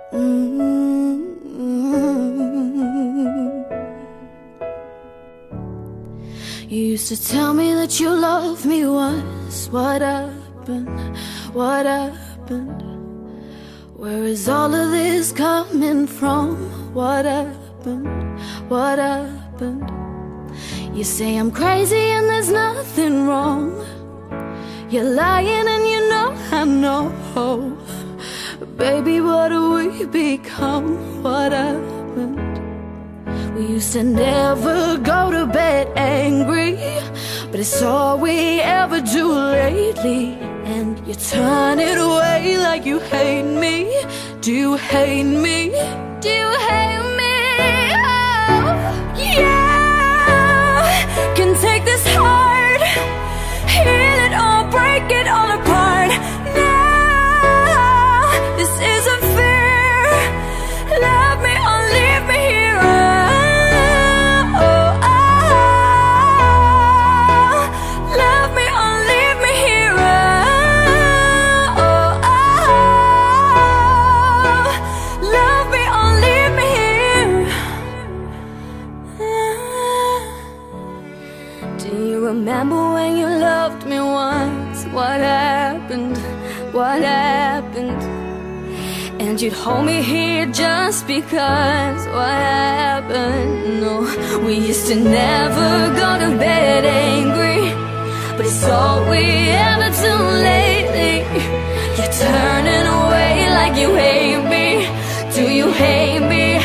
You used to tell me that you loved me once. What happened? What happened? Where is all of this coming from? What happened? What happened? You say I'm crazy and there's nothing wrong. You're lying and you know I know. Baby, what do we become? What happened? We used to never go to bed angry, but it's all we ever do lately. And you turn it away like you hate me. Do you hate me? Do you hate me? Oh, yeah. Can take this heart, heal it all, break it all apart. Now, this isn't fair. Love me or leave me here. Love me or leave me here. Love me or leave me here. Do you remember when you loved me once? What happened? What happened? And you'd hold me here just because. What happened? No, we used to never go to bed angry, but it's all we ever do lately. You're turning away like you hate me. Do you hate me?